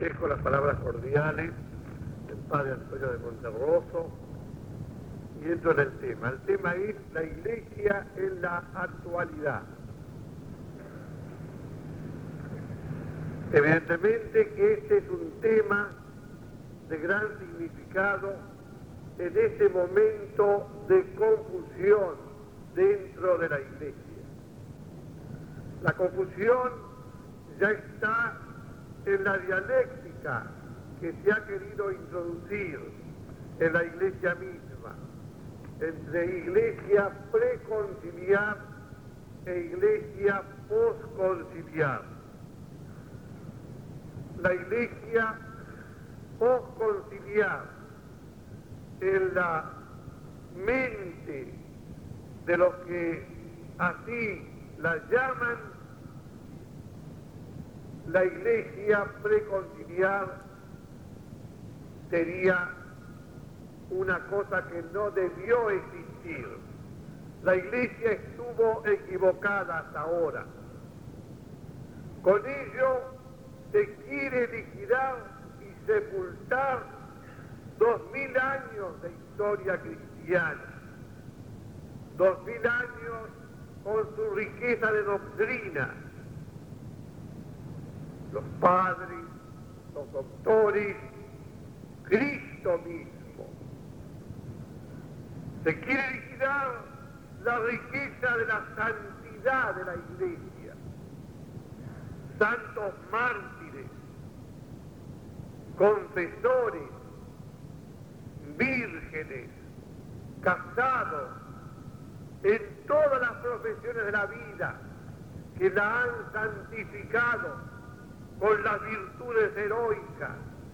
Dejo las palabras cordiales del padre Antonio de Monterroso y entro en el tema. El tema es la Iglesia en la actualidad. Evidentemente que este es un tema de gran significado en este momento de confusión dentro de la Iglesia. La confusión ya está en la dialéctica que se ha querido introducir en la Iglesia misma, entre Iglesia preconciliar e Iglesia posconciliar. La Iglesia posconciliar en la mente de los que así la llaman, la Iglesia preconciliar sería una cosa que no debió existir. La Iglesia estuvo equivocada hasta ahora. Con ello se quiere liquidar y sepultar 2000 años de historia cristiana, 2000 años con su riqueza de doctrina, los padres, los doctores, Cristo mismo. Se quiere liquidar la riqueza de la santidad de la Iglesia, santos mártires, confesores, vírgenes, casados, en todas las profesiones de la vida que la han santificado con las virtudes heroicas.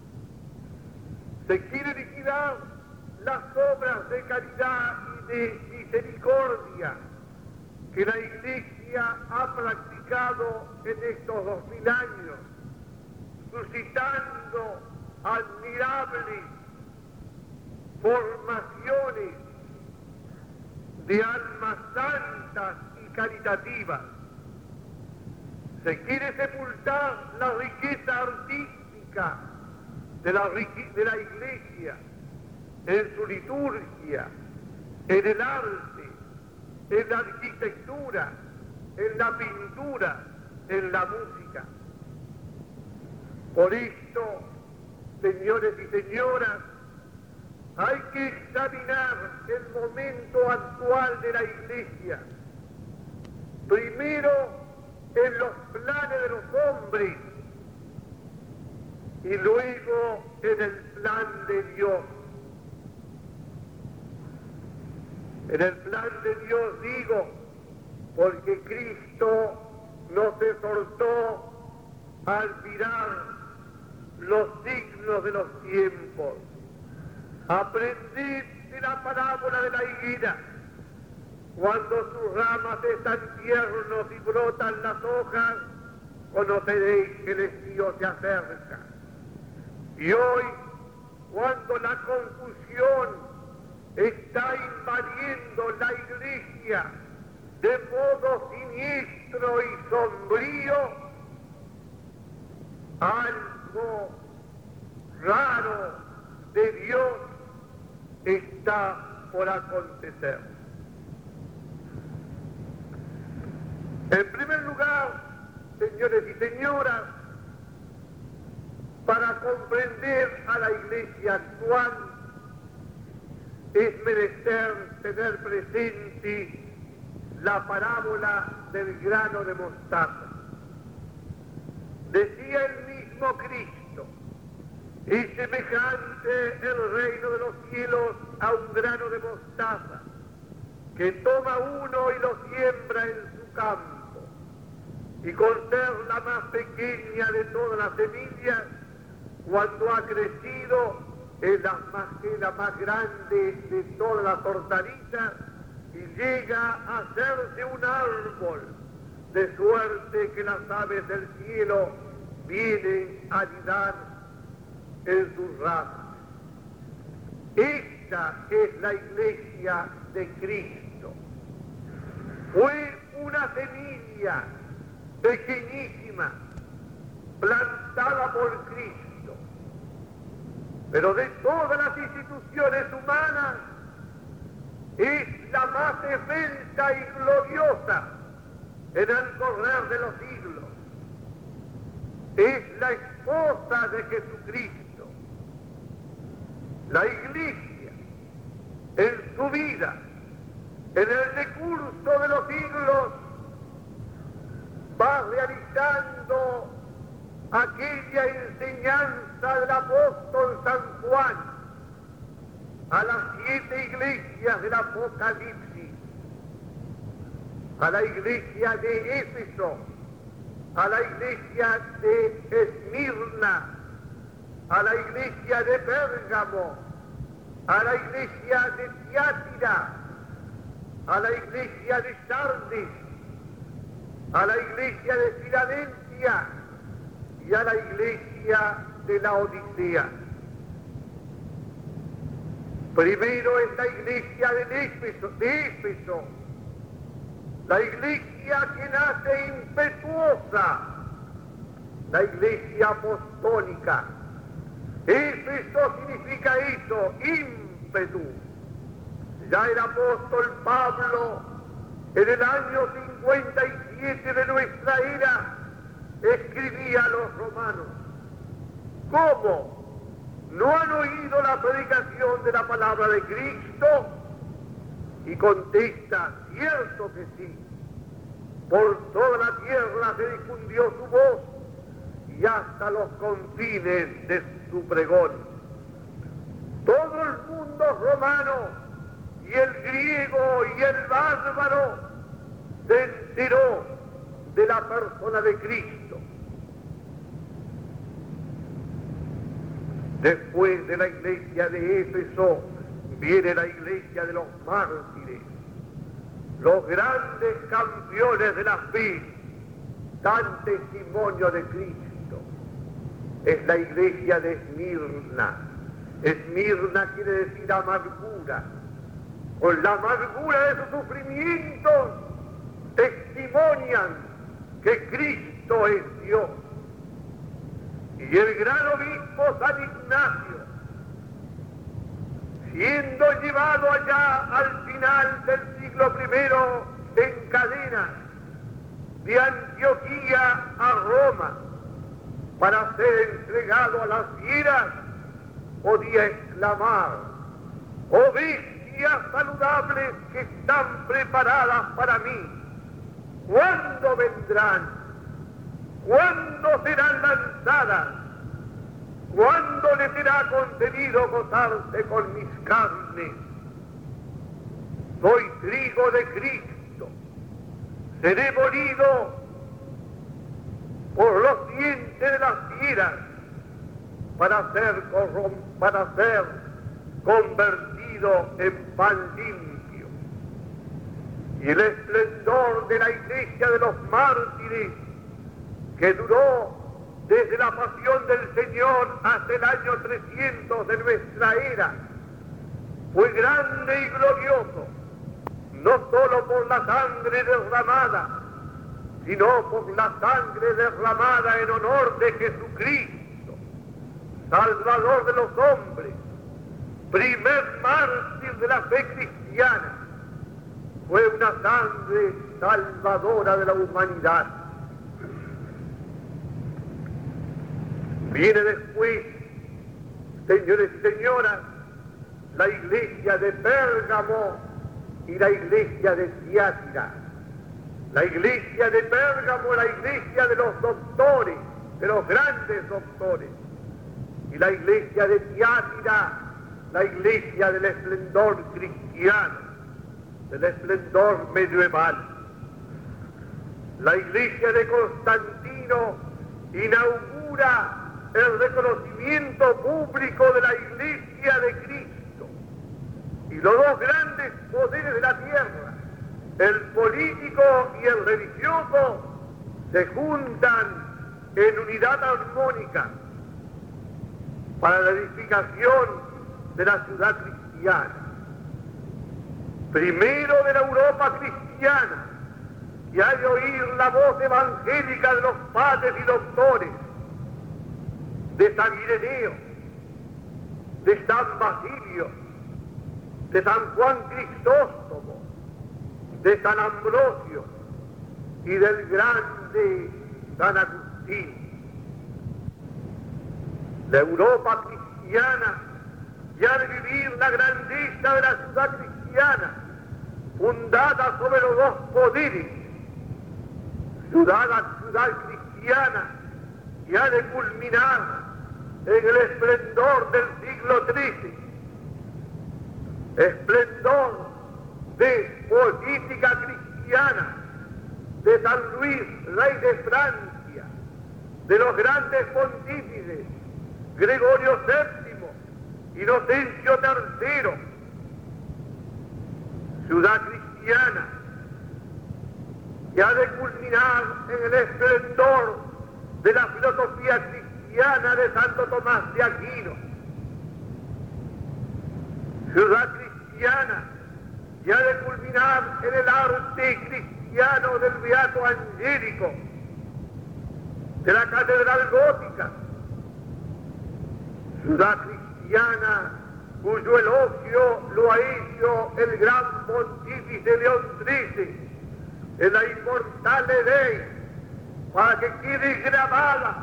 Se quiere liquidar las obras de caridad y de misericordia que la Iglesia ha practicado en estos 2000 años, suscitando admirables formaciones de almas santas y caritativas. Se quiere sepultar la riqueza artística de la Iglesia en su liturgia, en el arte, en la arquitectura, en la pintura, en la música. Por esto, señores y señoras, hay que examinar el momento actual de la Iglesia. Primero en los planes de los hombres y luego en el plan de Dios. En el plan de Dios digo, porque Cristo no se soltó al mirar los signos de los tiempos. Aprendid de la parábola de la higuera. Cuando sus ramas están tiernos y brotan las hojas, conoceréis que el estío se acerca. Y hoy, cuando la confusión está invadiendo la Iglesia de modo siniestro y sombrío, algo raro de Dios está por acontecer. En primer lugar, señores y señoras, para comprender a la Iglesia actual es menester tener presente la parábola del grano de mostaza. Decía el mismo Cristo: es semejante el reino de los cielos a un grano de mostaza, que toma uno y lo siembra en su campo, y con ser la más pequeña de todas las semillas, cuando ha crecido es la más grande de todas las hortalizas, y llega a hacerse un árbol, de suerte que las aves del cielo vienen a anidar en sus ramas. Esta es la Iglesia de Cristo. Fue una semilla pequeñísima, plantada por Cristo, pero de todas las instituciones humanas es la más esbelta y gloriosa en el correr de los siglos. Es la esposa de Jesucristo. La Iglesia, en su vida, en el decurso de los siglos, va realizando aquella enseñanza del apóstol San Juan a las 7 iglesias del Apocalipsis, a la iglesia de Éfeso, a la iglesia de Esmirna, a la iglesia de Pérgamo, a la iglesia de Tiátira, a la iglesia de Sardis, a la iglesia de Filadelfia y a la iglesia de la Odisea. Primero es la iglesia de Éfeso, la iglesia que nace impetuosa, la iglesia apostólica. Éfeso significa eso, ímpetu. Ya el apóstol Pablo, en el año 57 de nuestra era, escribía a los romanos: ¿cómo? ¿No han oído la predicación de la palabra de Cristo? Y contesta: cierto que sí. Por toda la tierra se difundió su voz y hasta los confines de su pregón. Todo el mundo romano y el griego y el bárbaro se enteró de la persona de Cristo. Después de la iglesia de Éfeso viene la iglesia de los mártires, los grandes campeones de la fe, dan testimonio de Cristo. Es la iglesia de Esmirna. Esmirna quiere decir amargura. Con la amargura de sus sufrimientos testimonian que Cristo es Dios. Y el gran obispo San Ignacio, siendo llevado allá al final del siglo I en cadenas de Antioquía a Roma para ser entregado a las fieras, podía exclamar: ¡oh bestias saludables que están preparadas para mí! ¿Cuándo vendrán? ¿Cuándo serán lanzadas? ¿Cuándo les será concedido gozarse con mis carnes? Soy trigo de Cristo, seré molido por los dientes de las fieras para ser convertido en pan limpio. Y el esplendor de la iglesia de los mártires, que duró desde la pasión del Señor hasta el año 300 de nuestra era, fue grande y glorioso, no solo por la sangre derramada, sino por la sangre derramada en honor de Jesucristo, Salvador de los hombres, primer mártir de la fe cristiana. Fue una sangre salvadora de la humanidad. Viene después, señores y señoras, la iglesia de Pérgamo y la iglesia de Tiátira. La iglesia de Pérgamo, la iglesia de los doctores, de los grandes doctores. Y la iglesia de Tiátira, la iglesia del esplendor cristiano, del esplendor medieval. La iglesia de Constantino inaugura el reconocimiento público de la iglesia de Cristo. Y los dos grandes poderes de la tierra, el político y el religioso, se juntan en unidad armónica para la edificación de la ciudad cristiana. Primero de la Europa cristiana, que hay de oír la voz evangélica de los padres y doctores, de San Ireneo, de San Basilio, de San Juan Crisóstomo, de San Ambrosio y del grande San Agustín. La Europa cristiana, ya de vivir la grandeza de la ciudad cristiana, fundada sobre los dos poderes, ciudad cristiana, ya de culminar en el esplendor del siglo XIII, esplendor de política cristiana, de San Luis, rey de Francia, de los grandes pontífices, Gregorio VII, Inocencio III, ciudad cristiana, que ha de culminar en el esplendor de la filosofía cristiana de Santo Tomás de Aquino, ciudad cristiana, que ha de culminar en el arte cristiano del Beato Angélico, de la Catedral Gótica, ciudad cristiana cuyo elogio lo ha hecho el gran pontífice León XIII en la inmortal ley, para que quede grabada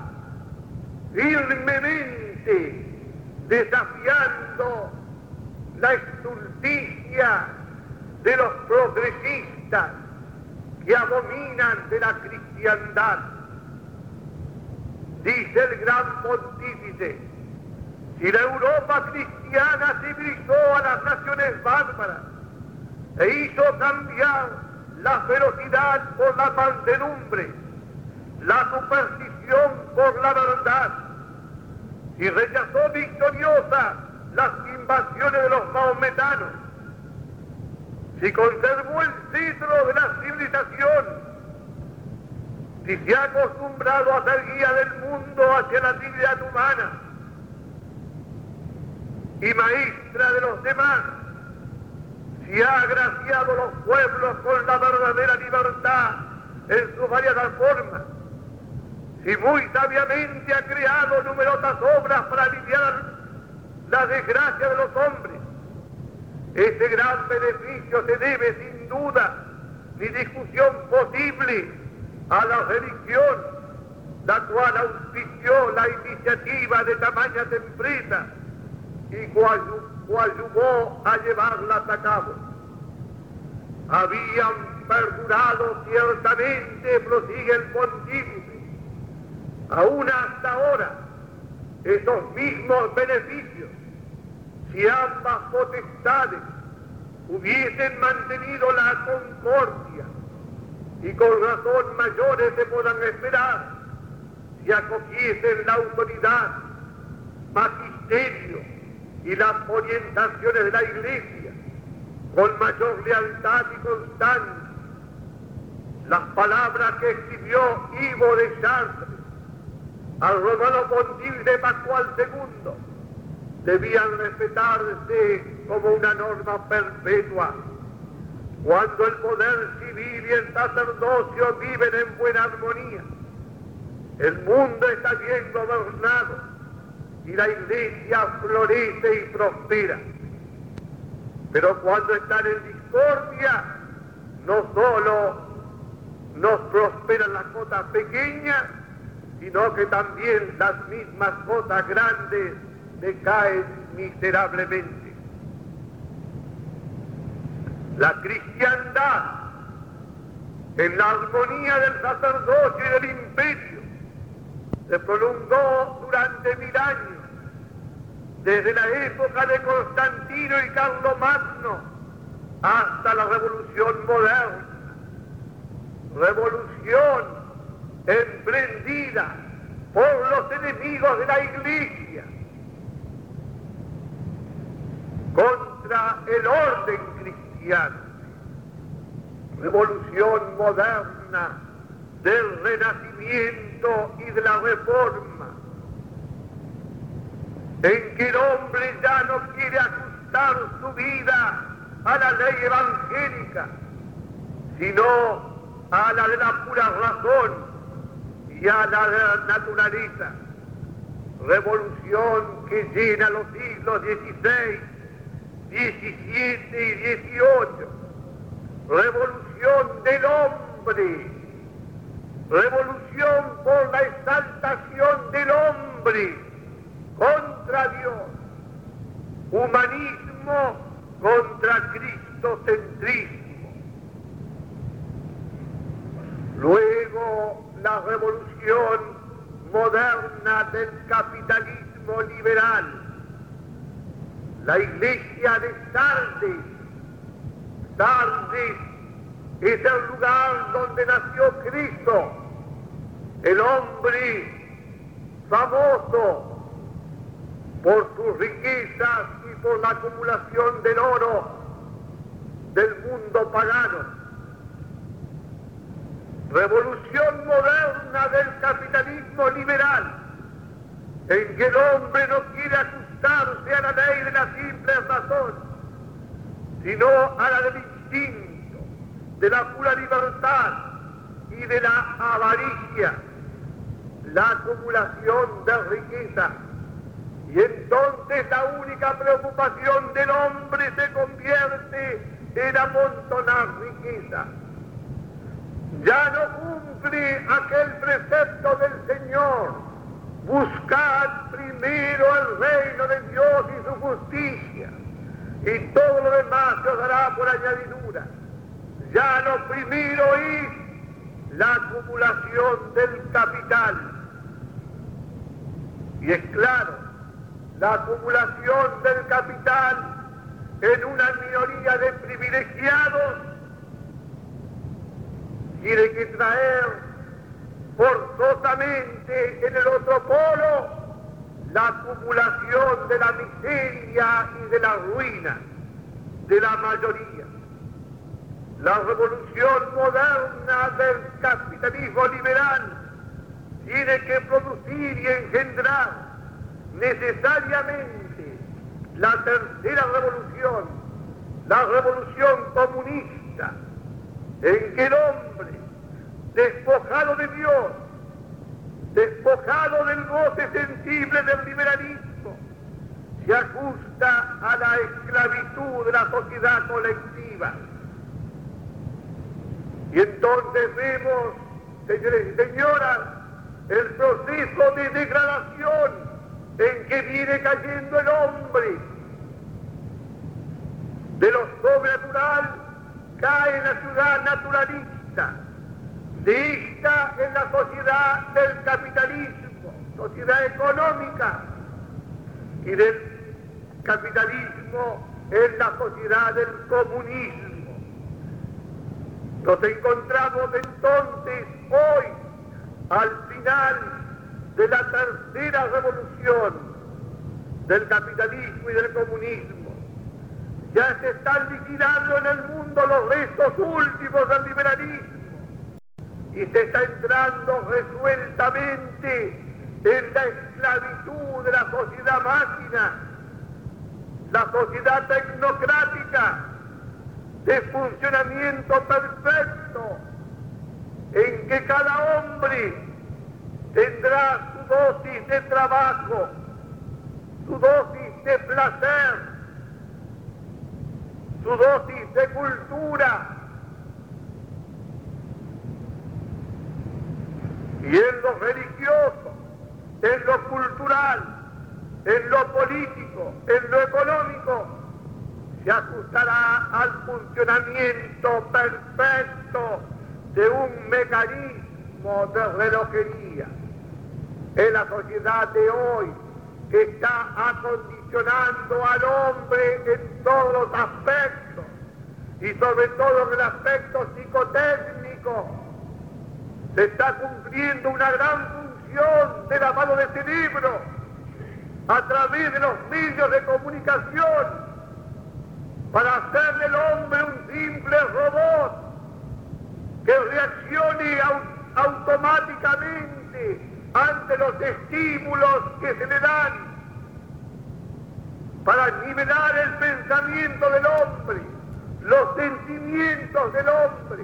firmemente, desafiando la estulticia de los progresistas que abominan de la cristiandad. Dice el gran pontífice: si la Europa cristiana civilizó a las naciones bárbaras e hizo cambiar la ferocidad por la mansedumbre, la superstición por la verdad, y rechazó victoriosa las invasiones de los maometanos, si conservó el cetro de la civilización, si se ha acostumbrado a ser guía del mundo hacia la dignidad humana y maestra de los demás, si ha agraciado a los pueblos con la verdadera libertad en sus variadas formas, si muy sabiamente ha creado numerosas obras para aliviar la desgracia de los hombres, ese gran beneficio se debe sin duda ni discusión posible a la religión, la cual auspició la iniciativa de tamañas empresas y coadyuvó a llevarlas a cabo. Habían perdurado ciertamente, prosigue el pontífice, aún hasta ahora, esos mismos beneficios, si ambas potestades hubiesen mantenido la concordia, y con razón mayores se puedan esperar, si acogiesen la autoridad, magisterio y las orientaciones de la Iglesia con mayor lealtad y constancia. Las palabras que escribió Ivo de Chartres al romano pontífice Pascual II debían respetarse como una norma perpetua. Cuando el poder civil y el sacerdocio viven en buena armonía, el mundo está bien gobernado y la Iglesia florece y prospera. Pero cuando están en discordia, no solo nos prosperan las cosas pequeñas, sino que también las mismas cosas grandes decaen miserablemente. La cristiandad, en la armonía del sacerdocio y del imperio, se prolongó durante 1000 años, desde la época de Constantino y Carlomagno hasta la Revolución moderna. Revolución emprendida por los enemigos de la Iglesia contra el orden cristiano. Revolución moderna del Renacimiento y de la Reforma, en que el hombre ya no quiere ajustar su vida a la ley evangélica, sino a la de la pura razón y a la de la naturaleza. revolución que llena los siglos XVI, XVII y XVIII, revolución del hombre, revolución por la exaltación del hombre contra Dios, humanismo contra cristocentrismo. Luego la revolución moderna del capitalismo liberal, la iglesia de Sardes. Sardes es el lugar donde nació Cristo, el hombre famoso por sus riquezas y por la acumulación del oro del mundo pagano. Revolución moderna del capitalismo liberal, en que el hombre no quiere ajustarse a la ley de la simple razón, sino a la del instinto, de la pura libertad y de la avaricia, la acumulación de riqueza. Y entonces la única preocupación del hombre se convierte en amontonar riqueza. Ya no cumple aquel precepto del Señor: buscad primero el reino de Dios y su justicia, y todo lo demás se os dará por añadidura. Ya lo primero es la acumulación del capital. Y es claro, la acumulación del capital en una minoría de privilegiados tiene que traer forzosamente en el otro polo la acumulación de la miseria y de la ruina de la mayoría. La revolución moderna del capitalismo liberal tiene que producir y engendrar necesariamente la tercera revolución, la revolución comunista, en que el hombre, despojado de Dios, despojado del goce sensible del liberalismo, se ajusta a la esclavitud de la sociedad colectiva. Y entonces vemos, señores y señoras, el proceso de degradación en que viene cayendo el hombre. De lo sobrenatural cae en la ciudad naturalista, de esta en la sociedad del capitalismo, sociedad económica, y del capitalismo en la sociedad del comunismo. Nos encontramos entonces hoy al final de la tercera revolución del capitalismo y del comunismo. Ya se están liquidando en el mundo los restos últimos del liberalismo y se está entrando resueltamente en la esclavitud de la sociedad máquina, la sociedad tecnocrática de funcionamiento perfecto, en que cada hombre tendrá su dosis de trabajo, su dosis de placer, su dosis de cultura, y en lo religioso, en lo cultural, en lo político, en lo económico, se ajustará al funcionamiento perfecto de un mecanismo de relojería. Es la sociedad de hoy que está acondicionando al hombre en todos los aspectos, y sobre todo en el aspecto psicotécnico. Se está cumpliendo una gran función de lavado de cerebro a través de los medios de comunicación, para hacer del hombre un simple robot que reaccione automáticamente ante los estímulos que se le dan, para nivelar el pensamiento del hombre, los sentimientos del hombre.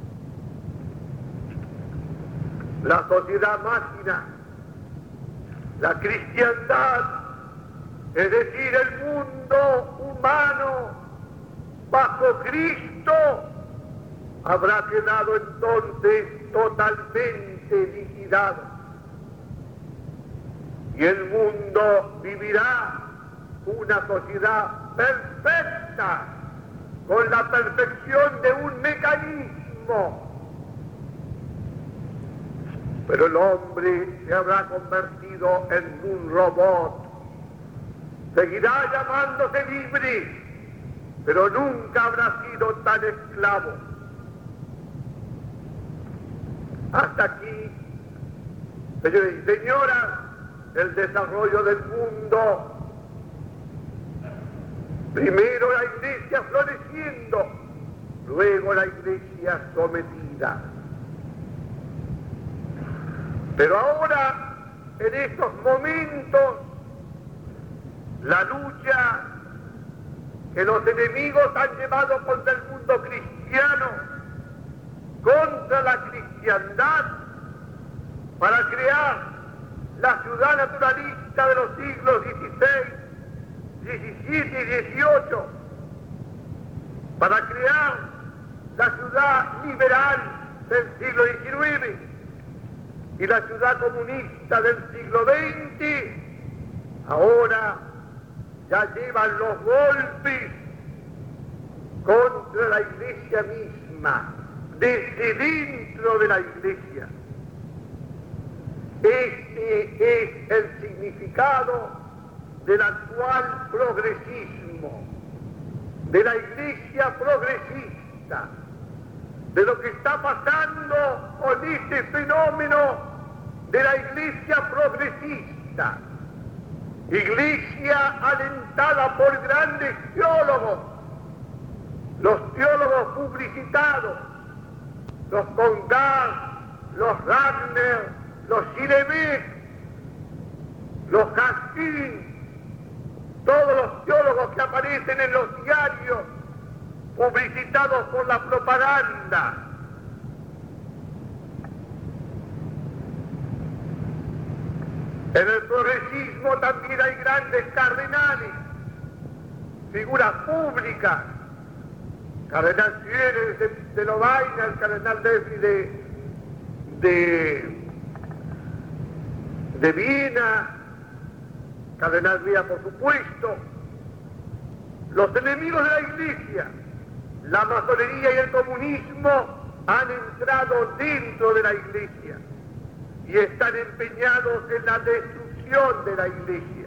La sociedad máquina La cristiandad, es decir, el mundo humano bajo Cristo, habrá quedado entonces totalmente liquidado. Y el mundo vivirá una sociedad perfecta, con la perfección de un mecanismo. Pero el hombre se habrá convertido en un robot. Seguirá llamándose libre, pero nunca habrá sido tan esclavo. Hasta aquí, señores y señoras, el desarrollo del mundo. Primero la iglesia floreciendo, luego la iglesia sometida. Pero ahora, en estos momentos, la lucha que los enemigos han llevado contra el mundo cristiano, contra la cristiandad, para crear la ciudad naturalista de los siglos XVI, XVII y XVIII, para crear la ciudad liberal del siglo XIX y la ciudad comunista del siglo XX, ahora ya llevan los golpes contra la iglesia misma, desde dentro de la iglesia. Este es el significado del actual progresismo, de la iglesia progresista, de lo que está pasando con este fenómeno de la iglesia progresista. Iglesia alentada por grandes teólogos, los teólogos publicitados, los Congar, los Wagner, los Schillebeck, los Castin, todos los teólogos que aparecen en los diarios publicitados por la propaganda. En el progresismo también hay grandes cardenales, figuras públicas, cardenal Fieres de Lovaina, el cardenal Defi de Viena, cardenal Vía, por supuesto. Los enemigos de la iglesia, la masonería y el comunismo, han entrado dentro de la iglesia y están empeñados en la destrucción de la iglesia.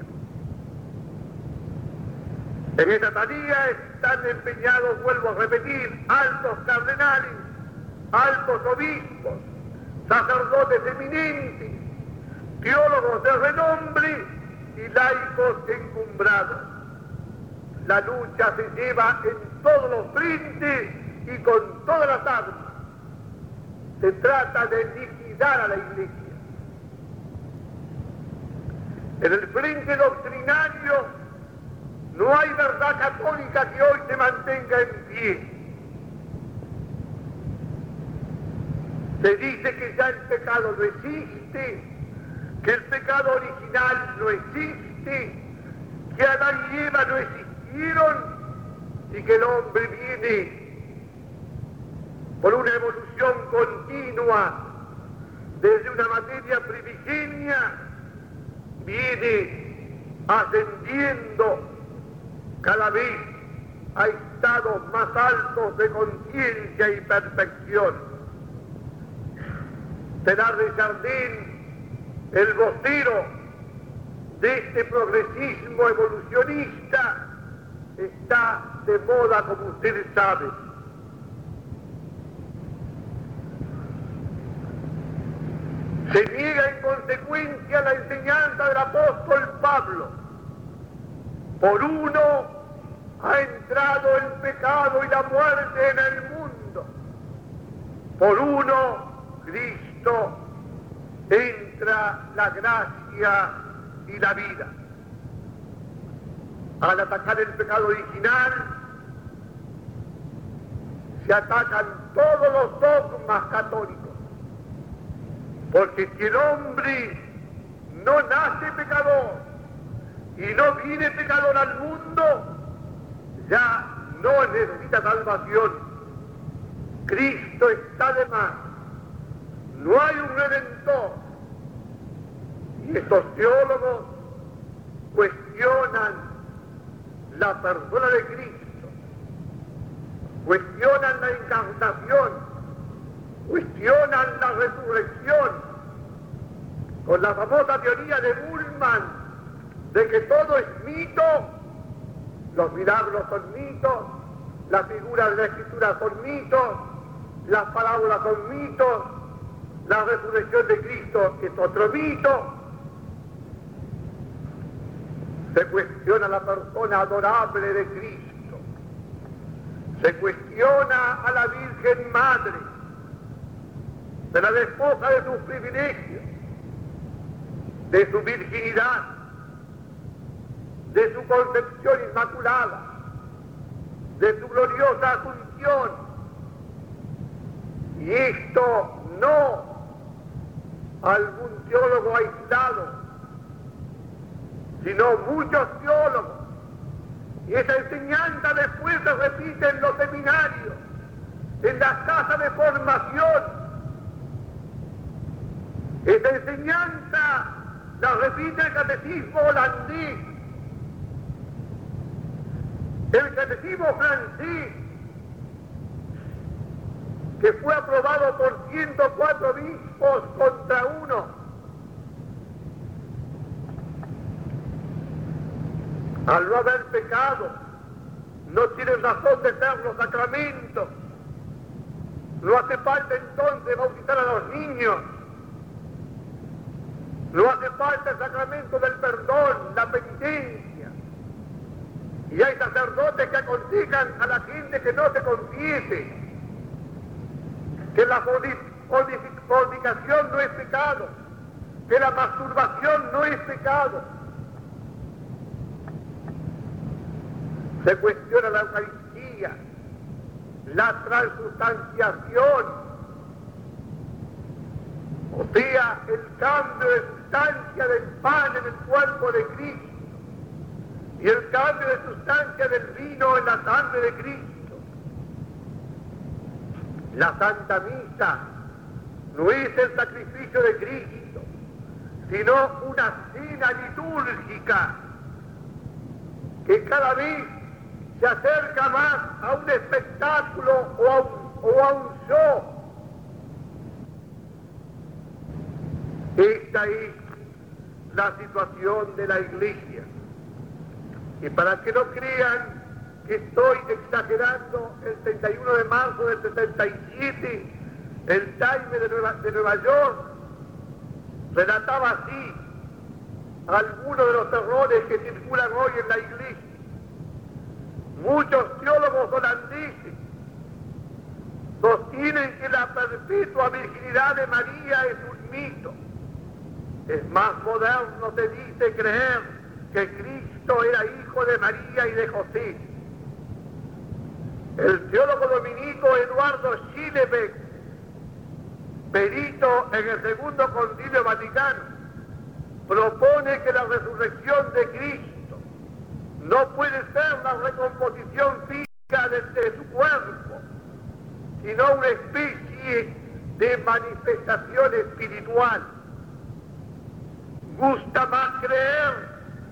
En esta tarea están empeñados, vuelvo a repetir, altos cardenales, altos obispos, sacerdotes eminentes, teólogos de renombre y laicos encumbrados. La lucha se lleva en todos los frentes y con todas las armas. Se trata de liquidar a la iglesia. En el frente doctrinario no hay verdad católica que hoy se mantenga en pie. Se dice que ya el pecado no existe, que el pecado original no existe, que Adán y Eva no existieron y que el hombre viene por una evolución continua desde una materia primigenia, viene ascendiendo cada vez a estados más altos de conciencia y perfección. Teilhard de Chardin, el vocero de este progresismo evolucionista, está de moda, como ustedes saben. Se niega en consecuencia la enseñanza del apóstol Pablo. Por uno ha entrado el pecado y la muerte en el mundo. Por uno, Cristo, entra la gracia y la vida. Al atacar el pecado original, se atacan todos los dogmas católicos. Porque si el hombre no nace pecador y no viene pecador al mundo, ya no necesita salvación. Cristo está de más. No hay un redentor. Y estos teólogos cuestionan la persona de Cristo, cuestionan la encarnación, cuestionan la resurrección, con la famosa teoría de Bullmann de que todo es mito. Los milagros son mitos, las figuras de la Escritura son mitos, las parábolas son mitos, la resurrección de Cristo es otro mito. Se cuestiona la persona adorable de Cristo, se cuestiona a la Virgen Madre, se la despoja de sus privilegios, de su virginidad, de su concepción inmaculada, de su gloriosa asunción. Y esto no algún teólogo aislado, sino muchos teólogos. Y esa enseñanza después se repite en los seminarios, en las casas de formación. Esa enseñanza la repite el catecismo holandés, el catecismo francés, que fue aprobado por 104 obispos contra uno. Al no haber pecado, no tienen razón de ser los sacramentos. No hace falta entonces bautizar a los niños. No hace falta el sacramento del perdón, la penitencia. Y hay sacerdotes que aconsejan a la gente que no se confiese, que la fornicación no es pecado, que la masturbación no es pecado. Se cuestiona la Eucaristía, la transustanciación, o sea, el cambio de sustancia del pan en el cuerpo de Cristo y el cambio de sustancia del vino en la sangre de Cristo. La Santa Misa no es el sacrificio de Cristo, sino una cena litúrgica que cada vez se acerca más a un espectáculo o a un show. Esta es la situación de la Iglesia. Y para que no crean que estoy exagerando, el 31 de marzo del 77, el Times de Nueva York relataba así algunos de los errores que circulan hoy en la Iglesia. Muchos teólogos holandeses sostienen que la perpetua virginidad de María es un mito. Es más moderno, se dice, creer que Cristo era hijo de María y de José. El teólogo dominico Eduardo Schillebeck, perito en el Segundo Concilio Vaticano, propone que la resurrección de Cristo no puede ser la recomposición física de su cuerpo, sino una especie de manifestación espiritual. Gusta más creer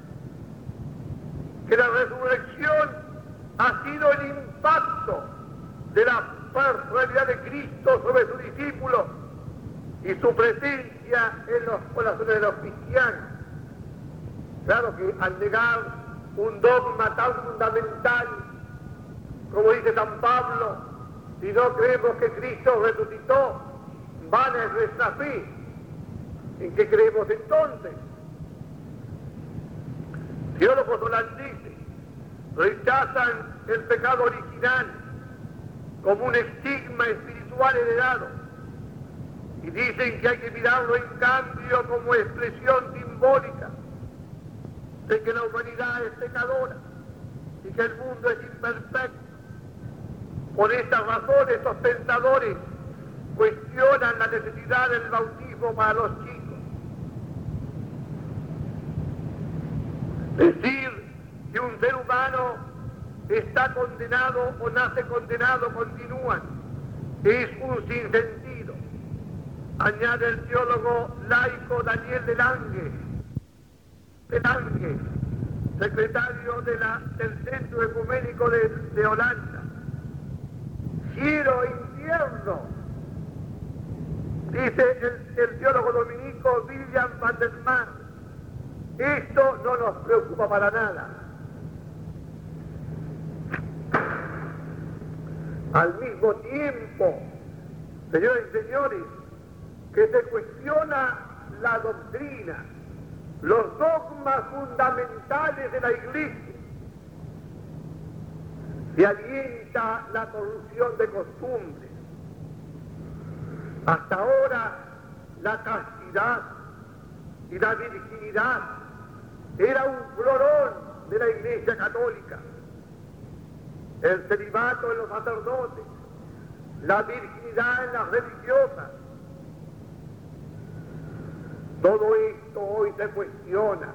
que la resurrección ha sido el impacto de la personalidad de Cristo sobre sus discípulos y su presencia en los corazones de los cristianos. Claro que al negar un dogma tan fundamental, como dice San Pablo, si no creemos que Cristo resucitó, vana es nuestra fe. ¿En qué creemos entonces? Teólogos holandeses rechazan el pecado original como un estigma espiritual heredado y dicen que hay que mirarlo en cambio como expresión simbólica de que la humanidad es pecadora y que el mundo es imperfecto. Por estas razones, estos pensadores cuestionan la necesidad del bautismo para los chicos. está condenado o nace condenado continúan. Es un sinsentido. Añade el teólogo laico Daniel de Lange, secretario del Centro Ecuménico de Holanda. Cielo e infierno, dice el teólogo dominico William van der Mar. Esto no nos preocupa para nada. Al mismo tiempo, señores y señores, que se cuestiona la doctrina, los dogmas fundamentales de la Iglesia, se alienta la corrupción de costumbres. Hasta ahora, la castidad y la virginidad era un florón de la Iglesia Católica. El celibato en los sacerdotes, la virginidad en las religiosas. Todo esto hoy se cuestiona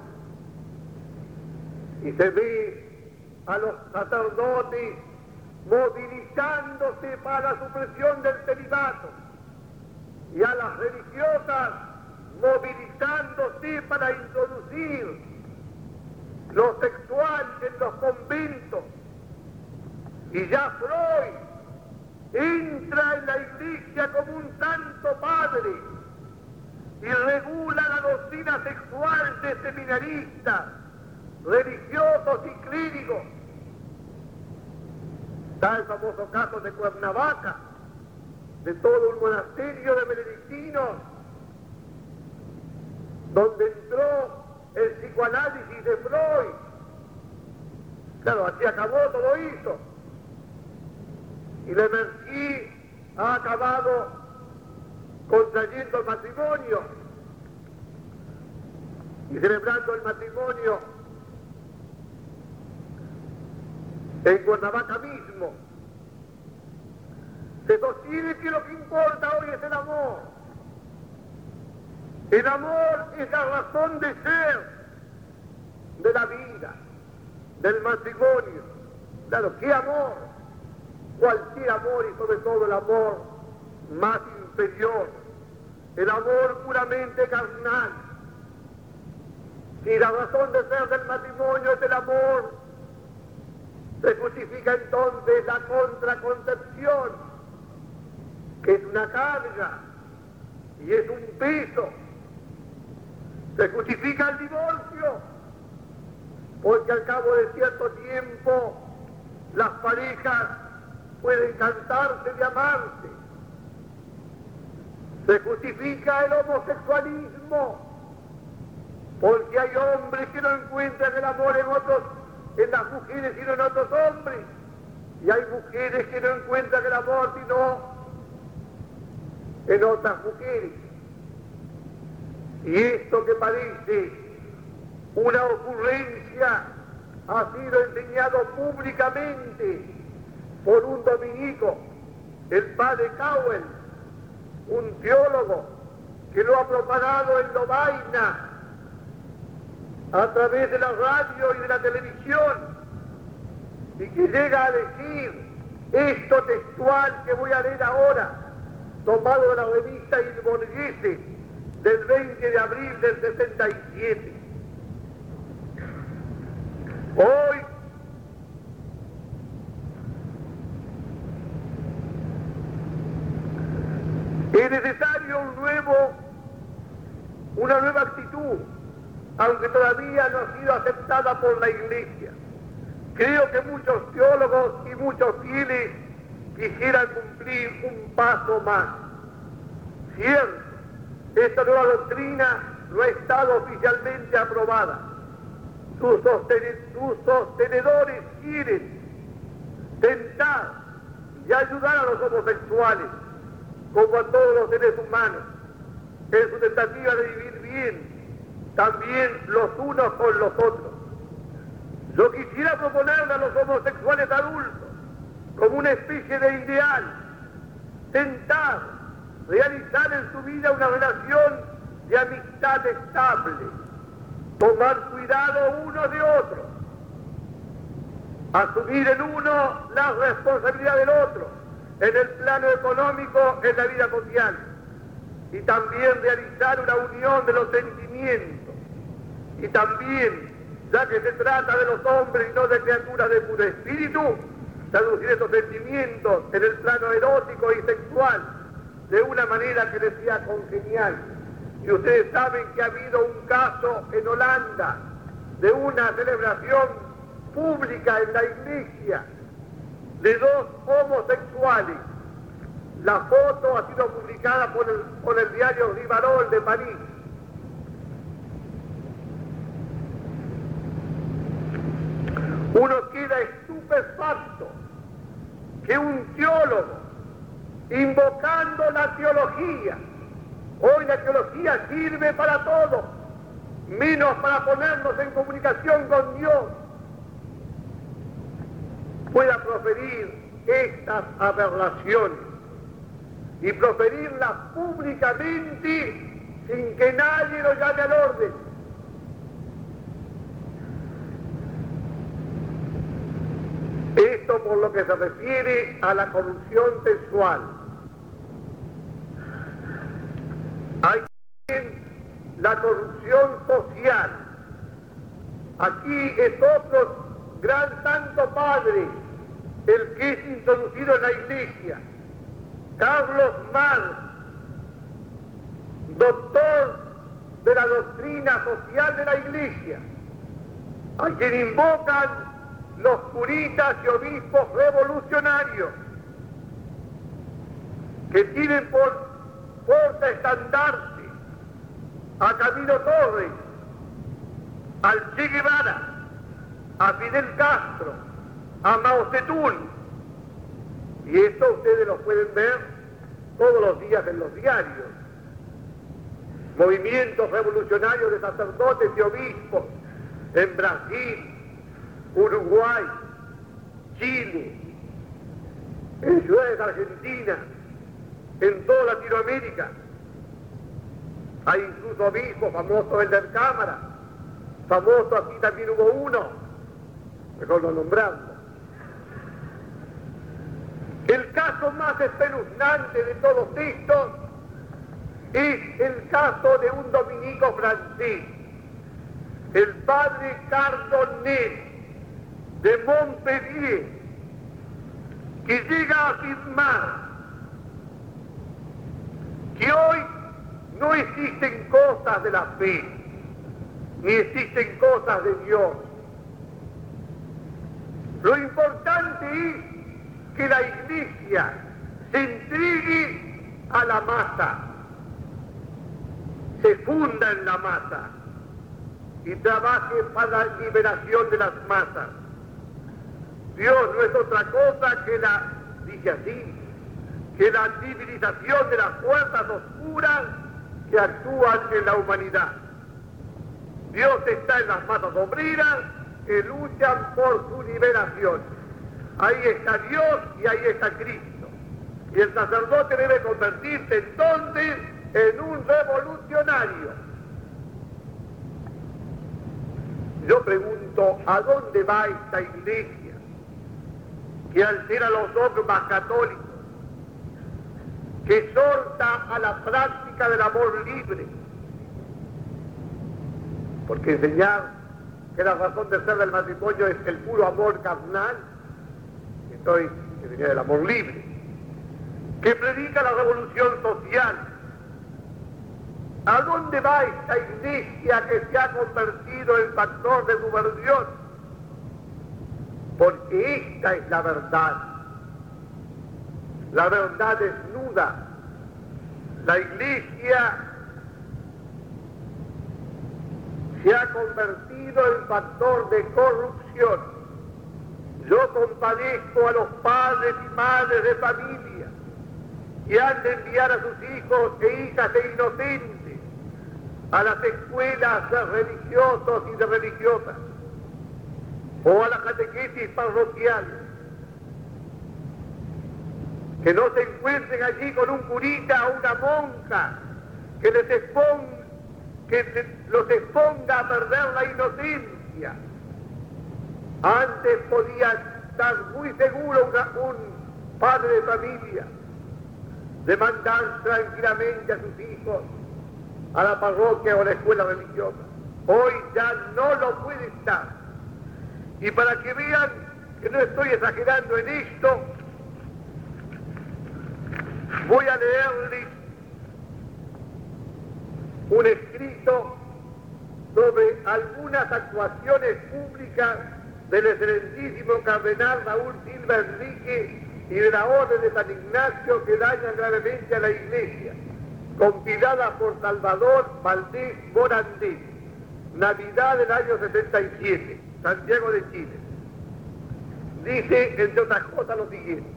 y se ve a los sacerdotes movilizándose para la supresión del celibato y a las religiosas movilizándose para introducir lo sexual en los conventos. Y ya Freud entra en la Iglesia como un santo padre y regula la doctrina sexual de seminaristas, religiosos y clérigos. Está el famoso caso de Cuernavaca, de todo un monasterio de benedictinos, donde entró el psicoanálisis de Freud. Claro, así acabó todo eso. Y Lemercier ha acabado contrayendo el matrimonio y celebrando el matrimonio en Cuernavaca mismo. Se sostiene que lo que importa hoy es el amor. El amor es la razón de ser de la vida, del matrimonio. Claro, ¿qué amor? Cualquier amor y sobre todo el amor más inferior, el amor puramente carnal. Si la razón de ser del matrimonio es el amor, se justifica entonces la contraconcepción, que es una carga y es un peso. Se justifica el divorcio, porque al cabo de cierto tiempo las parejas pueden cansarse de amarse. Se justifica el homosexualismo, porque hay hombres que no encuentran el amor en las mujeres sino en otros hombres, y hay mujeres que no encuentran el amor sino en otras mujeres. Y esto que parece una ocurrencia ha sido enseñado públicamente por un dominico, el padre Cowell, un teólogo que lo ha propagado en Lovaina a través de la radio y de la televisión, y que llega a decir esto textual que voy a leer ahora, tomado de la revista Il Borghese del 20 de abril del 67. Hoy es necesario una nueva actitud, aunque todavía no ha sido aceptada por la Iglesia. Creo que muchos teólogos y muchos fieles quisieran cumplir un paso más. Cierto, esta nueva doctrina no ha estado oficialmente aprobada. Sus sostenedores quieren tentar y ayudar a los homosexuales, como a todos los seres humanos, en su tentativa de vivir bien, también los unos con los otros. Yo quisiera proponerle a los homosexuales adultos, como una especie de ideal, tentar realizar en su vida una relación de amistad estable, tomar cuidado uno de otro, asumir el uno la responsabilidad del otro, en el plano económico, en la vida social, y también realizar una unión de los sentimientos, y también, ya que se trata de los hombres y no de criaturas de puro espíritu, traducir estos sentimientos en el plano erótico y sexual de una manera que les sea congenial. Y ustedes saben que ha habido un caso en Holanda de una celebración pública en la iglesia de dos homosexuales. La foto ha sido publicada por el diario Rivarol de París. Uno queda estupefacto que un teólogo, invocando la teología, hoy la teología sirve para todo, menos para ponernos en comunicación con Dios, pueda proferir estas aberraciones y proferirlas públicamente sin que nadie lo llame al orden. Esto por lo que se refiere a la corrupción sexual. Hay también la corrupción social. Aquí es otro gran santo padre, el que es introducido en la iglesia, Carlos Marx, doctor de la doctrina social de la iglesia, a quien invocan los curitas y obispos revolucionarios, que tienen por portaestandarte a Camilo Torres, al Che Guevara, a Fidel Castro, a Mao Zedong. Y esto ustedes lo pueden ver todos los días en los diarios. Movimientos revolucionarios de sacerdotes y obispos en Brasil, Uruguay, Chile, en ciudades argentinas, en toda Latinoamérica. Hay incluso obispos famosos en la Cámara, famoso aquí también hubo uno, mejor no nombrarlo. El caso más espeluznante de todos estos es el caso de un dominico francés, el padre Cardonnet de Montpellier, que llega a afirmar que hoy no existen cosas de la fe, ni existen cosas de Dios. Lo importante es que la iglesia se entregue a la masa, se funda en la masa y trabaje para la liberación de las masas. Dios no es otra cosa que dice así, que la civilización de las fuerzas oscuras que actúan en la humanidad. Dios está en las masas obreras que luchan por su liberación. Ahí está Dios y ahí está Cristo. Y el sacerdote debe convertirse entonces en un revolucionario. Yo pregunto, ¿a dónde va esta iglesia que altera los dogmas católicos, que exhorta a la práctica del amor libre? Porque enseñar que la razón de ser del matrimonio es el puro amor carnal, que venía del amor libre, que predica la revolución social. ¿A dónde va esta iglesia que se ha convertido en factor de subversión? Porque esta es la verdad desnuda. La iglesia se ha convertido en factor de corrupción. Yo compadezco a los padres y madres de familia que han de enviar a sus hijos e hijas de inocentes a las escuelas de religiosos y de religiosas, o a la catequesis parroquial, que no se encuentren allí con un curita o una monja que los exponga a perder la inocencia. Antes podía estar muy seguro un padre de familia de mandar tranquilamente a sus hijos a la parroquia o a la escuela religiosa. Hoy ya no lo puede estar. Y para que vean que no estoy exagerando en esto, voy a leerles un escrito sobre algunas actuaciones públicas del excelentísimo cardenal Raúl Silva Enrique y de la Orden de San Ignacio que dañan gravemente a la Iglesia, compilada por Salvador Valdés Morandés, Navidad del año 77, Santiago de Chile. Dice, entre otras cosas, lo siguiente: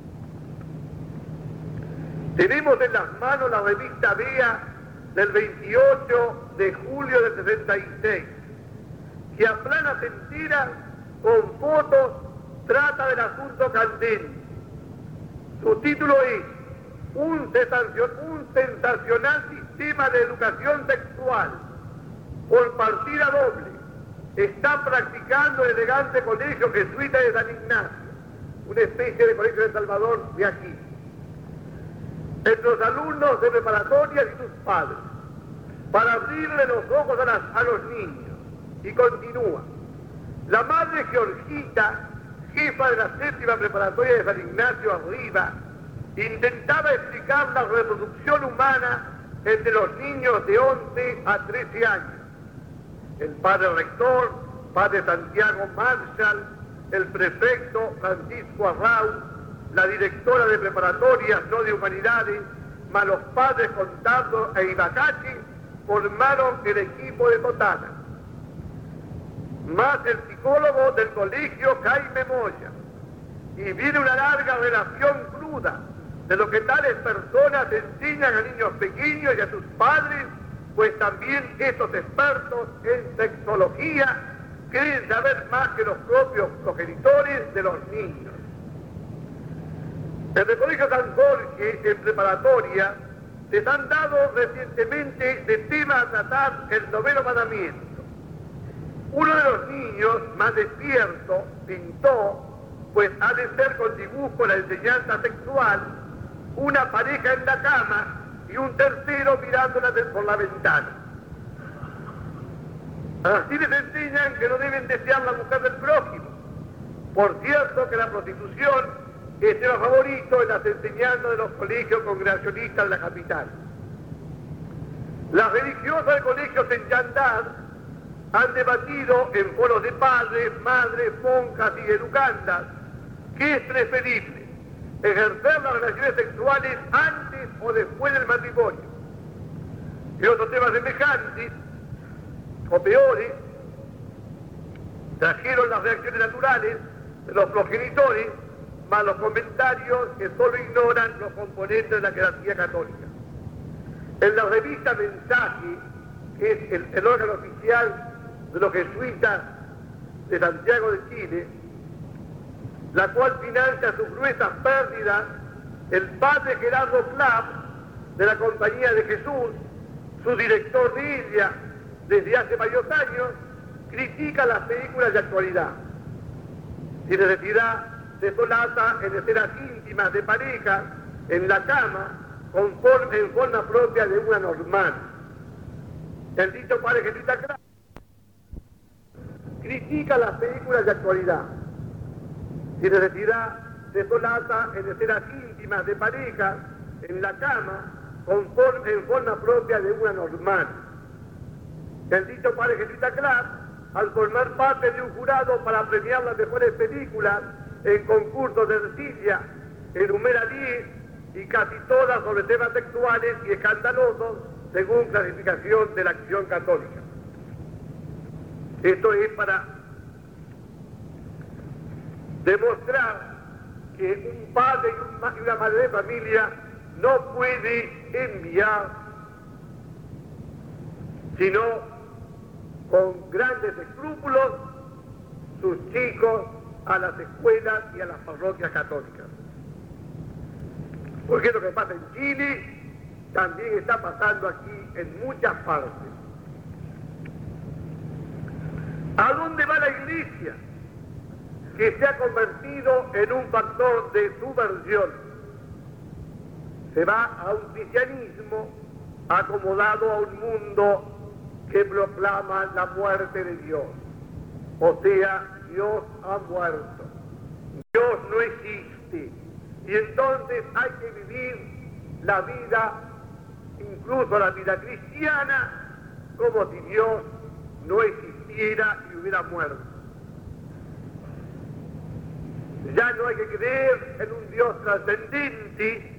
tenemos en las manos la revista Vea del 28 de julio del 66, que a planas enteras, con fotos, trata del asunto candente. Su título es un sensacional sistema de educación sexual por partida doble está practicando el elegante colegio jesuita de San Ignacio, una especie de colegio de Salvador de aquí, entre los alumnos de preparatorias y sus padres, para abrirle los ojos a los niños. Y continúa: la madre Georgita, jefa de la 7ª preparatoria de San Ignacio arriba, intentaba explicar la reproducción humana entre los niños de 11 a 13 años. El padre rector, padre Santiago Marshall, el prefecto Francisco Arrau, la directora de preparatorias, no de humanidades, más los padres Contardo e Ibacachi, formaron el equipo de Totana, más el psicólogo del colegio Jaime Moya, y viene una larga relación cruda de lo que tales personas enseñan a niños pequeños y a sus padres, pues también estos expertos en sexología creen saber más que los propios progenitores de los niños. En el Colegio San Jorge, en preparatoria, les han dado recientemente de tema a tratar el 9º mandamiento. Uno de los niños, más despierto, pintó, pues ha de ser con dibujo la enseñanza sexual, una pareja en la cama y un tercero mirándola por la ventana. Así les enseñan que no deben desear la mujer del prójimo. Por cierto que la prostitución es el favorito en las enseñanzas de los colegios congregacionistas de la capital. Las religiosas del colegio Saint-Jean-d'Arc han debatido en foros de padres, madres, monjas y educandas que es preferible ejercer las relaciones sexuales antes o después del matrimonio. Y otros temas semejantes o peores trajeron las reacciones naturales de los progenitores, más los comentarios que solo ignoran los componentes de la jerarquía católica. En la revista Mensaje, que es el órgano oficial de los jesuitas de Santiago de Chile, la cual financia sus gruesas pérdidas, el padre Gerardo Clapp, de la Compañía de Jesús, su director de ella desde hace varios años, critica las películas de actualidad. Sin necesidad se solata en escenas íntimas de pareja en la cama en forma propia de una normal. El dicho padre jesuita Clapp critica las películas de actualidad. Sin necesidad se solata en escenas íntimas de pareja en la cama en forma propia de una normal. El dicho padre jesuita Clapp, al formar parte de un jurado para premiar las mejores películas en concursos de Ercilia, enumera 10 y casi todas sobre temas sexuales y escandalosos según clasificación de la Acción Católica. Esto es para demostrar que un padre y una madre de familia no puede enviar sino con grandes escrúpulos sus chicos a las escuelas y a las parroquias católicas. Porque lo que pasa en Chile también está pasando aquí en muchas partes. ¿A dónde va la Iglesia que se ha convertido en un factor de subversión. Se va a un cristianismo acomodado a un mundo que proclama la muerte de Dios. O sea, Dios ha muerto. Dios no existe. Y entonces hay que vivir la vida, incluso la vida cristiana, como si Dios no existiera y hubiera muerto. Ya no hay que creer en un Dios trascendente,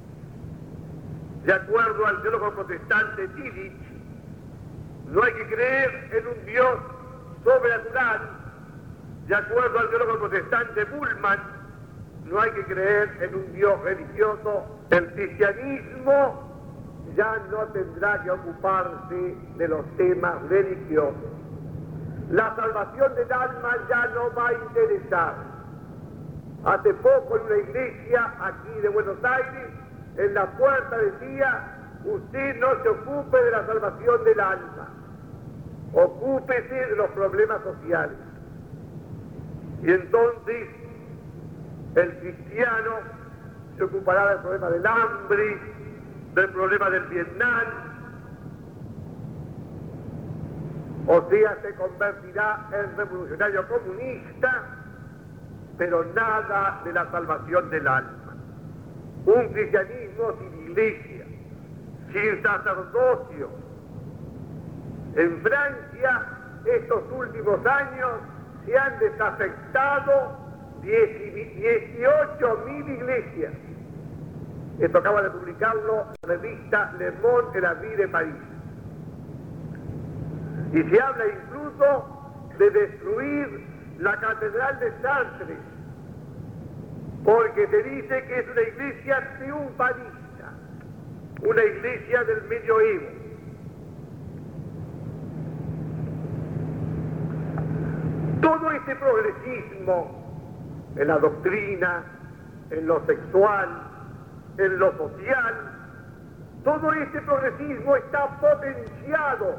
de acuerdo al teólogo protestante Tillich. No hay que creer en un Dios sobrenatural, de acuerdo al teólogo protestante Bullman. No hay que creer en un Dios religioso. El cristianismo ya no tendrá que ocuparse de los temas religiosos. La salvación del alma ya no va a interesar. Hace poco en una iglesia aquí de Buenos Aires, en la puerta decía: usted no se ocupe de la salvación del alma, ocúpese de los problemas sociales. Y entonces el cristiano se ocupará del problema del hambre, del problema del Vietnam, o sea, se convertirá en revolucionario comunista, pero nada de la salvación del alma. Un cristianismo sin iglesia, sin sacerdocio. En Francia, estos últimos años, se han desafectado 18.000 iglesias. Esto acaba de publicarlo la revista Le Monde et la Vie de París. Y se habla incluso de destruir la catedral de Chartres, porque se dice que es una iglesia triunfalista, una iglesia del medioevo. Todo este progresismo en la doctrina, en lo sexual, en lo social, todo este progresismo está potenciado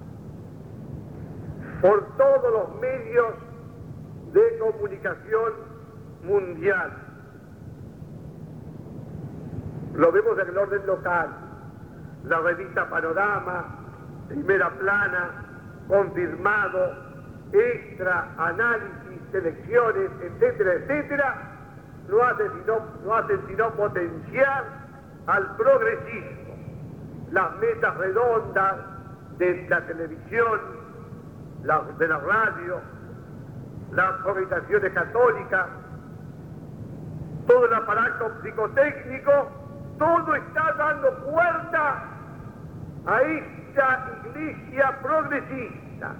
por todos los medios de comunicación mundial. Lo vemos en el orden local. La revista Panorama, Primera Plana, Confirmado, Extra, Análisis, Selecciones, etcétera, etcétera, no hacen sino potenciar al progresismo. Las mesas redondas de la televisión, de la radio, las organizaciones católicas, todo el aparato psicotécnico, todo está dando puerta a esta iglesia progresista,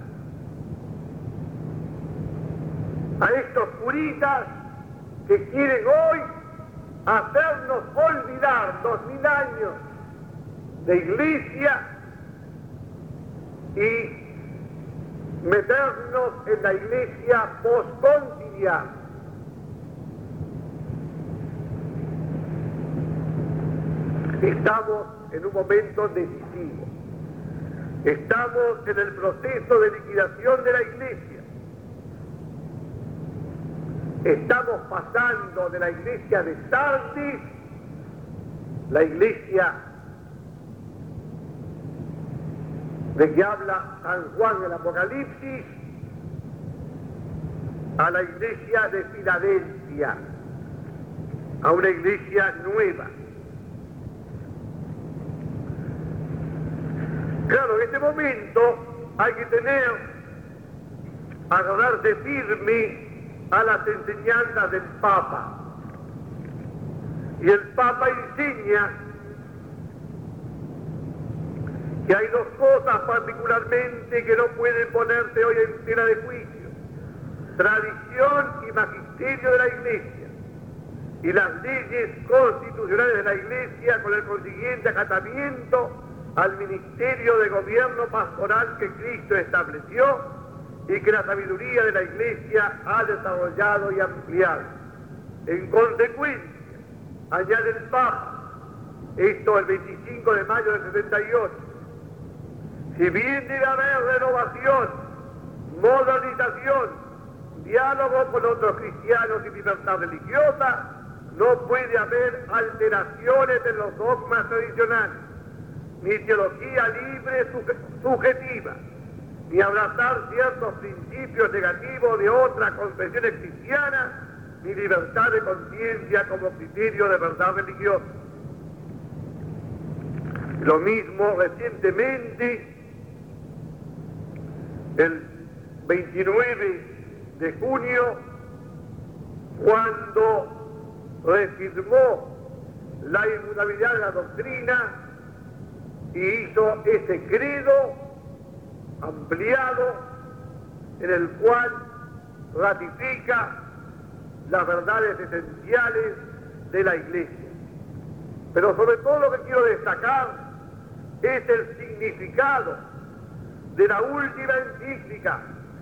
a estos curitas que quieren hoy hacernos olvidar 2000 años de iglesia y meternos en la iglesia postconciliar. Estamos en un momento decisivo. Estamos en el proceso de liquidación de la iglesia. Estamos pasando de la iglesia de Sardis, la iglesia de que habla San Juan del Apocalipsis, a la iglesia de Filadelfia, a una iglesia nueva. Claro, en este momento hay que agarrarse firme a las enseñanzas del Papa. Y el Papa enseña que hay dos cosas particularmente que no pueden ponerse hoy en tela de juicio: tradición y magisterio de la Iglesia, y las leyes constitucionales de la Iglesia con el consiguiente acatamiento al ministerio de gobierno pastoral que Cristo estableció y que la sabiduría de la Iglesia ha desarrollado y ampliado. En consecuencia, añade el Papa, esto el 25 de mayo del 78, si bien debe haber renovación, modernización, diálogo con otros cristianos y libertad religiosa, no puede haber alteraciones en los dogmas tradicionales, ni teología libre subjetiva, ni abrazar ciertos principios negativos de otras confesiones cristianas, ni libertad de conciencia como criterio de verdad religiosa. Lo mismo recientemente, el 29 de junio, cuando reafirmó la inmutabilidad de la doctrina y hizo ese credo ampliado en el cual ratifica las verdades esenciales de la Iglesia. Pero sobre todo lo que quiero destacar es el significado de la última encíclica,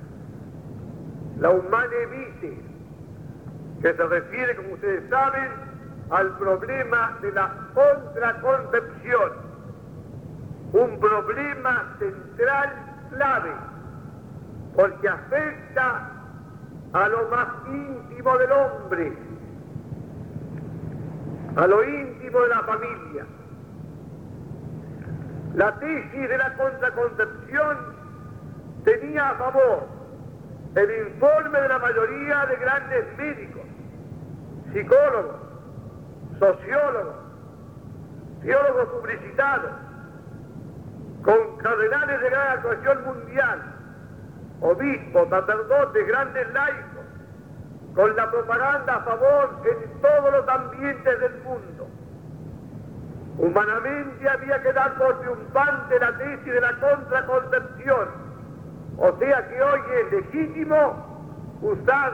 la Humanae Vitae, que se refiere, como ustedes saben, al problema de la contraconcepción, un problema central clave, porque afecta a lo más íntimo del hombre, a lo íntimo de la familia. La tesis de la contraconcepción tenía a favor el informe de la mayoría de grandes médicos, psicólogos, sociólogos, teólogos publicitados, con cardenales de gran actuación mundial, obispos, sacerdotes, grandes laicos, con la propaganda a favor en todos los ambientes del mundo. Humanamente había que dar por triunfante la tesis de la contraconcepción, o sea que hoy es legítimo usar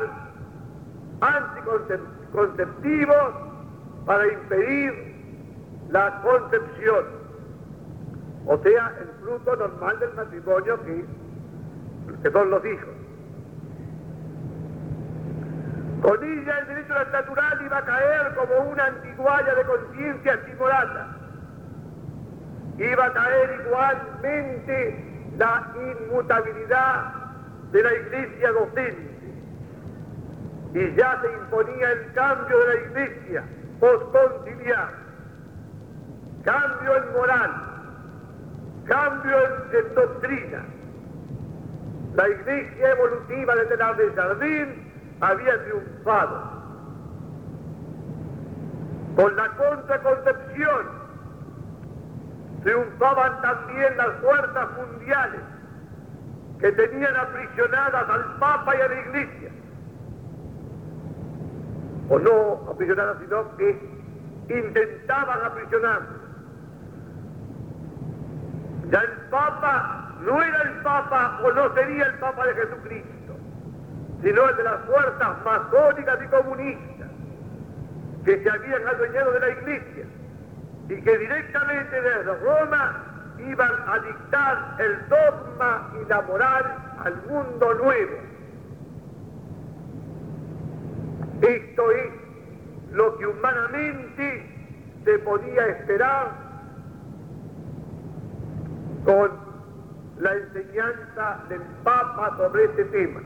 anticonceptivos para impedir la concepción, o sea, el fruto normal del matrimonio que son los hijos. Con ella el derecho natural iba a caer como una antiguaya de conciencia estimulada. Iba a caer igualmente la inmutabilidad de la Iglesia docente. Y ya se imponía el cambio de la Iglesia postconciliar, cambio en moral, cambio en doctrina. La Iglesia evolutiva desde la de Jardín había triunfado. Con la contraconcepción triunfaban también las fuerzas mundiales que tenían aprisionadas al Papa y a la Iglesia. O no aprisionadas, sino que intentaban aprisionarse. Ya el Papa no era el Papa o no sería el Papa de Jesucristo, sino el de las fuerzas masónicas y comunistas que se habían adueñado de la Iglesia y que directamente desde Roma iban a dictar el dogma y la moral al mundo nuevo. Esto es lo que humanamente se podía esperar con la enseñanza del Papa sobre este tema.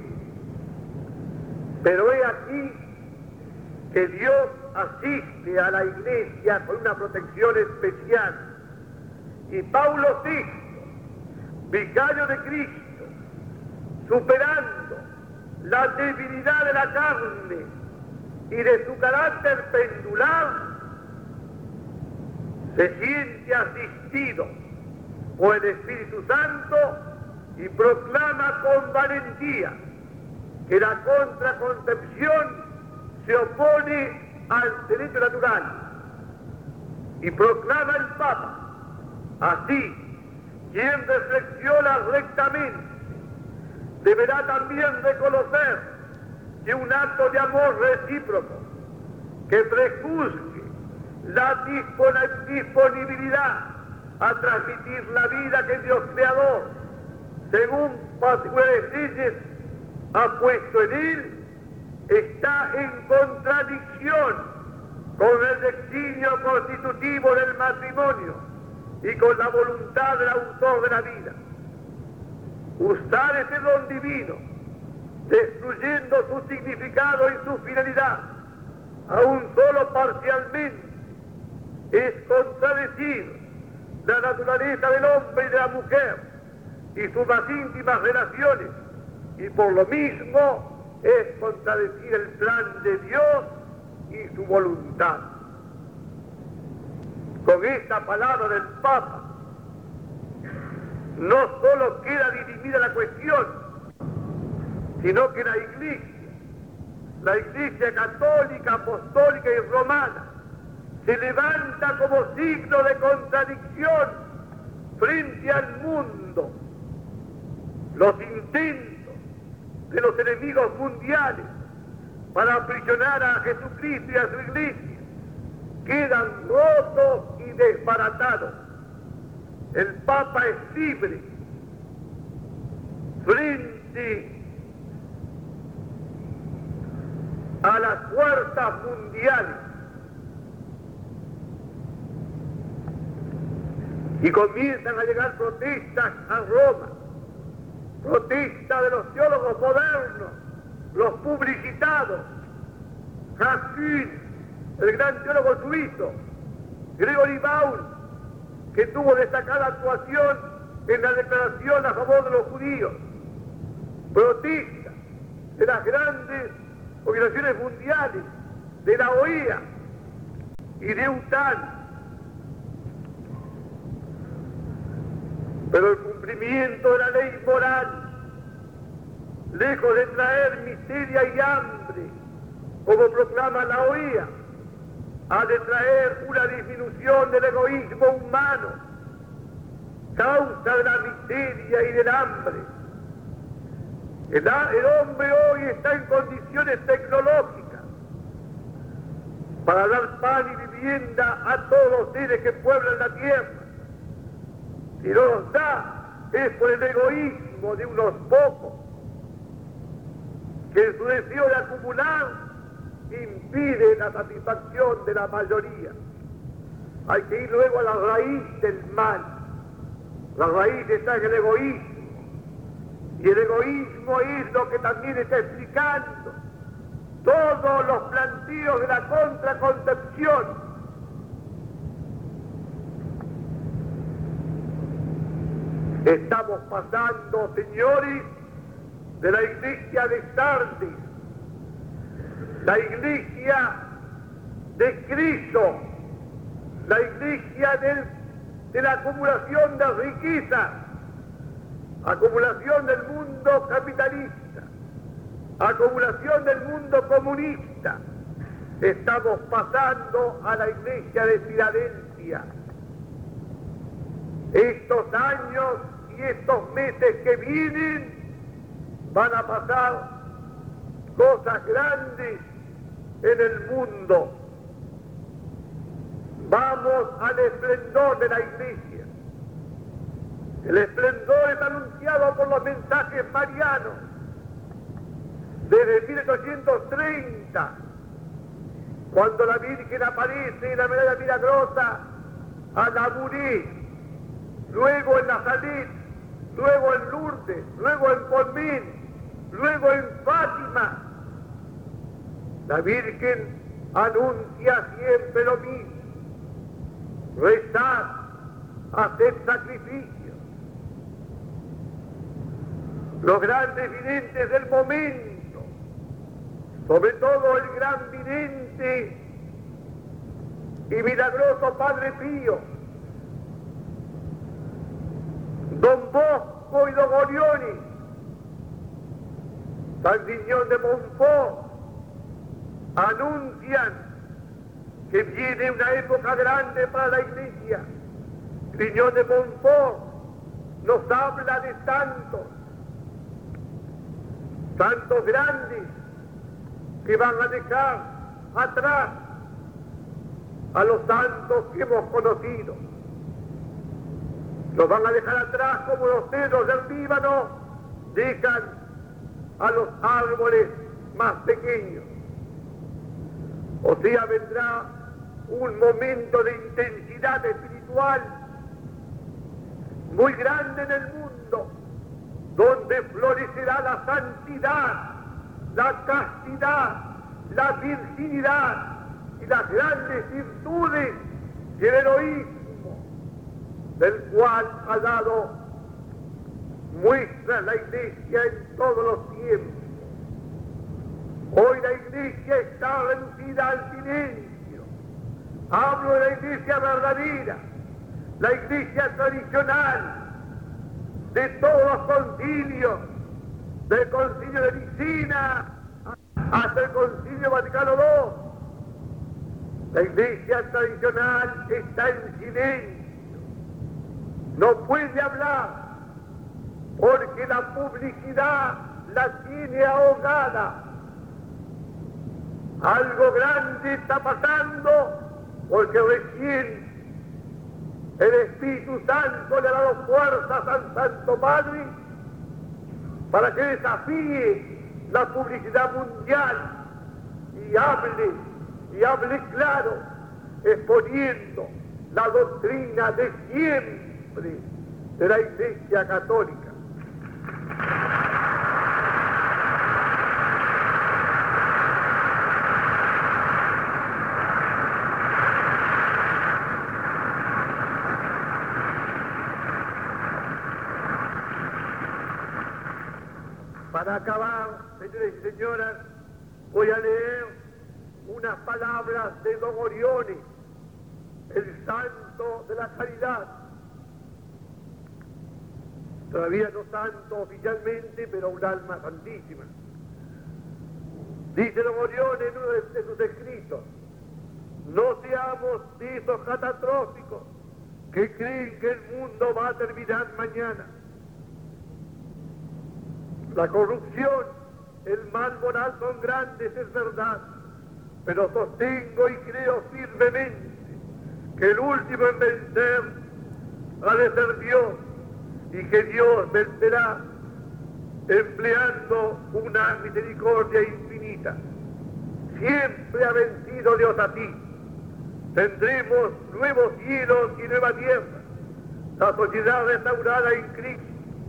Pero he aquí que Dios asiste a la Iglesia con una protección especial. Y Pablo VI, vicario de Cristo, superando la debilidad de la carne y de su carácter pendular, se siente asistido por el Espíritu Santo y proclama con valentía que la contraconcepción se opone al derecho natural, y proclama el Papa: así, quien reflexiona rectamente deberá también reconocer que un acto de amor recíproco que prejuzgue la disponibilidad a transmitir la vida que Dios Creador, según particulares leyes, ha puesto en él, está en contradicción con el designio constitutivo del matrimonio y con la voluntad del autor de la vida. Usar ese don divino destruyendo su significado y su finalidad, aún solo parcialmente, es contradecir la naturaleza del hombre y de la mujer y sus más íntimas relaciones, y por lo mismo es contradecir el plan de Dios y su voluntad. Con esta palabra del Papa no solo queda dirimida la cuestión, sino que la Iglesia católica, apostólica y romana, se levanta como signo de contradicción frente al mundo. Los intentos de los enemigos mundiales para aprisionar a Jesucristo y a su Iglesia quedan rotos y desbaratados. El Papa es libre frente a las fuerzas mundiales y comienzan a llegar protestas a Roma, protestas de los teólogos modernos, los publicitados, Haskell, el gran teólogo suizo, Gregory Baur, que tuvo destacada actuación en la declaración a favor de los judíos, protestas de las grandes organizaciones mundiales, de la OEA y de UTAN. Pero el cumplimiento de la ley moral, lejos de traer miseria y hambre, como proclama la OEA, ha de traer una disminución del egoísmo humano, causa de la miseria y del hambre. El hombre hoy está en condiciones tecnológicas para dar pan y vivienda a todos los seres que pueblan la tierra. Si no los da, es por el egoísmo de unos pocos, que en su deseo de acumular impide la satisfacción de la mayoría. Hay que ir luego a la raíz del mal. La raíz está en el egoísmo. Y el egoísmo es lo que también está explicando todos los planteos de la contraconcepción. Estamos pasando, señores, de la iglesia de Sardis, la iglesia de Cristo, la iglesia de la acumulación de riquezas, acumulación del mundo capitalista, acumulación del mundo comunista. Estamos pasando a la iglesia de Filadelfia. Estos años y estos meses que vienen van a pasar cosas grandes en el mundo. Vamos al esplendor de la iglesia. El esplendor es anunciado por los mensajes marianos desde 1830, cuando la Virgen aparece en la medalla milagrosa a Naburí, luego en Nazaret, luego en Lourdes, luego en Colmín, luego en Fátima. La Virgen anuncia siempre lo mismo: rezar, hacer sacrificios. Los grandes videntes del momento, sobre todo el gran vidente y milagroso Padre Pío, Don Bosco y Don Orioni, San Vignon de Montfort, anuncian que viene una época grande para la Iglesia. Vignon de Montfort nos habla de santos grandes que van a dejar atrás a los santos que hemos conocido. Los van a dejar atrás como los cedros del Líbano dejan a los árboles más pequeños. O sea, vendrá un momento de intensidad espiritual muy grande en el mundo, donde florecerá la santidad la castidad, la virginidad y las grandes virtudes y el heroísmo del cual ha dado muestra la Iglesia en todos los tiempos. Hoy la Iglesia está reducida al silencio. Hablo de la Iglesia verdadera, la Iglesia tradicional, de todos los concilios, del Concilio de Nicea hasta el Concilio Vaticano II. La Iglesia tradicional está en silencio, no puede hablar, porque la publicidad la tiene ahogada. Algo grande está pasando, porque recién el Espíritu Santo le ha dado fuerzas al Santo Padre para que desafíe la publicidad mundial y hable claro, exponiendo la doctrina de siempre de la Iglesia Católica. Para acabar, señores y señoras, voy a leer unas palabras de Don Orione, el santo de la caridad. Todavía no santo oficialmente, pero un alma santísima. Dice Don Orione en uno de sus escritos: no seamos de esos catastróficos que creen que el mundo va a terminar mañana. La corrupción, el mal moral son grandes, es verdad, pero sostengo y creo firmemente que el último en vencer ha de ser Dios, y que Dios vencerá empleando una misericordia infinita. Siempre ha vencido Dios a ti. Tendremos nuevos cielos y nueva tierra, la sociedad restaurada en Cristo.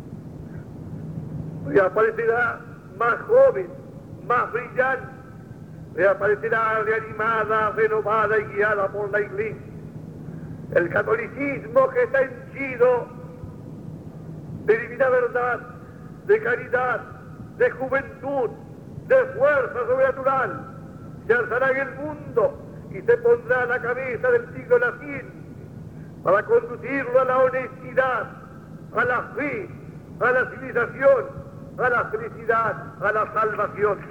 Reaparecerá más joven, más brillante, reaparecerá reanimada, renovada y guiada por la Iglesia. El catolicismo, que está henchido de divina verdad, de caridad, de juventud, de fuerza sobrenatural, se alzará en el mundo y se pondrá a la cabeza del siglo naciente para conducirlo a la honestidad, a la fe, a la civilización, a la felicidad, a la salvación.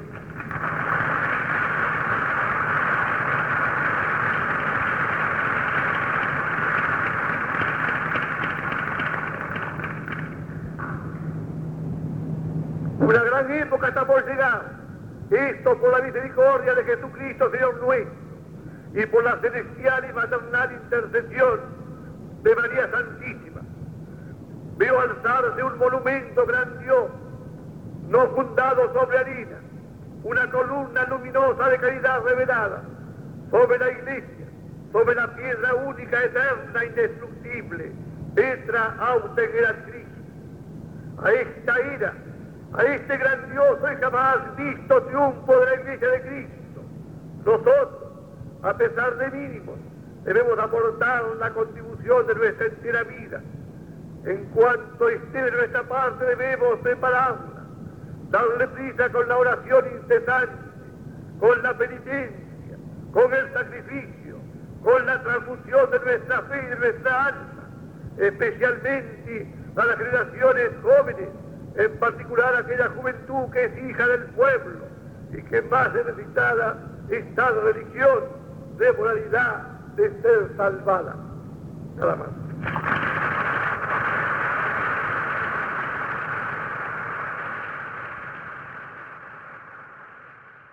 Una gran época está por llegar. Esto por la misericordia de Jesucristo, Señor nuestro, y por la celestial y maternal intercesión de María Santísima. Veo alzarse un monumento grandioso, no fundado sobre harina, una columna luminosa de caridad revelada sobre la Iglesia, sobre la piedra única, eterna, indestructible, Petra autem erat Christus. A esta era, a este grandioso y jamás visto triunfo de la Iglesia de Cristo, nosotros, a pesar de mínimos, debemos aportar la contribución de nuestra entera vida. En cuanto esté de nuestra parte, debemos prepararla, darle prisa con la oración incesante, con la penitencia, con el sacrificio, con la transfusión de nuestra fe y de nuestra alma, especialmente a las generaciones jóvenes, en particular a aquella juventud que es hija del pueblo y que más necesitada está de religión, de moralidad, de ser salvada. Nada más.